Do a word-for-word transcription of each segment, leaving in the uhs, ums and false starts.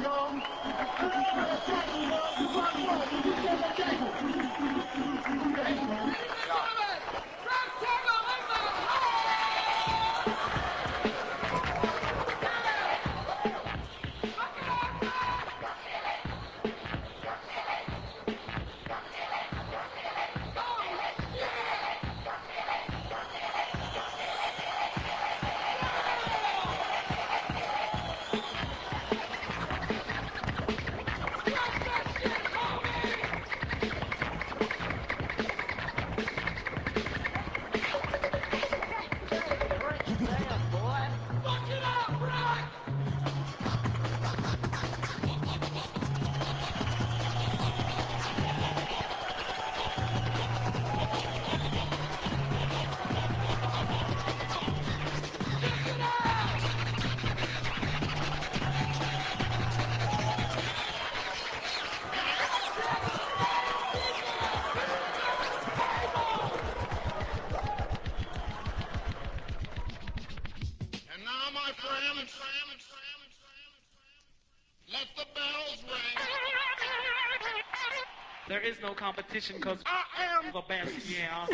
There is no competition because I am the best, yeah.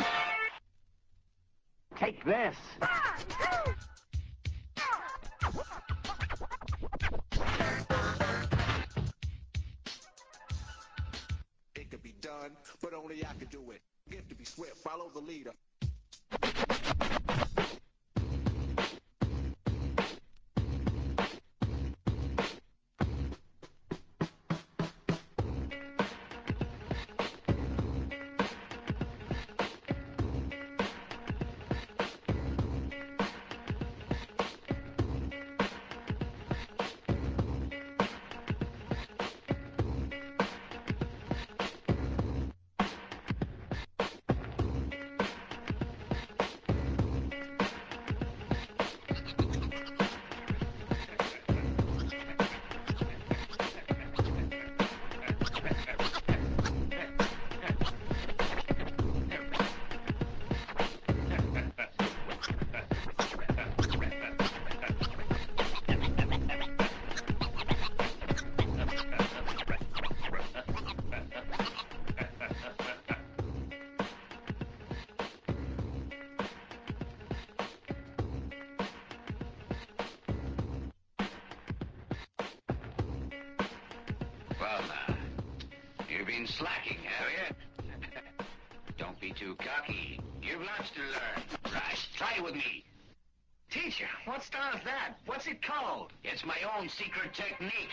Take this. It could be done, but only I could do it. Get to be swift, follow the leader. Well, now, you've been slacking, have you? Don't be too cocky. You've lots to learn. Right, try it with me. Teacher, what star's that? What's it called? It's my own secret technique.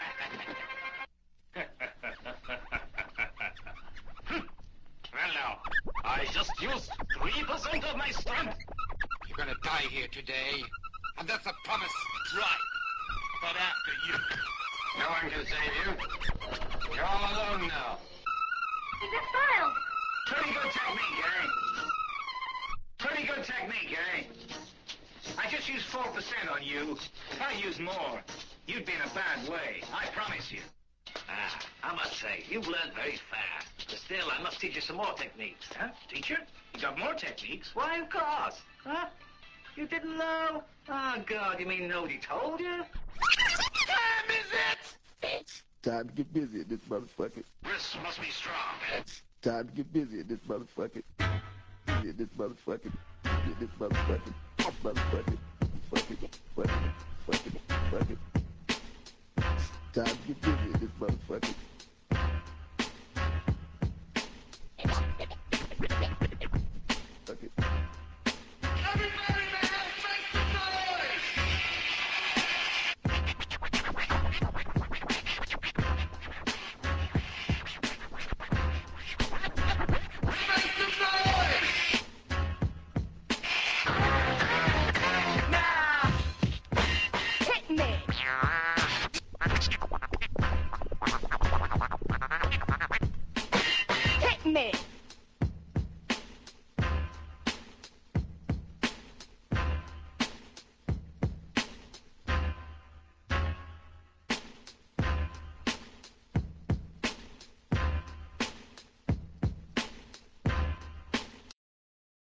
Well, now, I just used three percent of my strength. You're gonna die here today, and that's a promise. Right. But after you. No one can save you. You're all alone now. He's a style. Pretty good technique, eh? Pretty good technique, eh? I just used four percent on you. If I use more, you'd be in a bad way. I promise you. Ah, I must say, you've learned very fast. But still, I must teach you some more techniques. Huh? Teacher? You got more techniques? Why, of course. Huh? You didn't know? Oh, God, you mean nobody told you? Time is it? Time to get busy at this motherfucker. Wrists must be strong, eh? Time to get busy at this motherfucker. Busy at this motherfucker. Busy at this motherfucker. Motherfucker. Fuck it. Fuck it. Fuck it. Fuck it. Time to get busy at this motherfucker.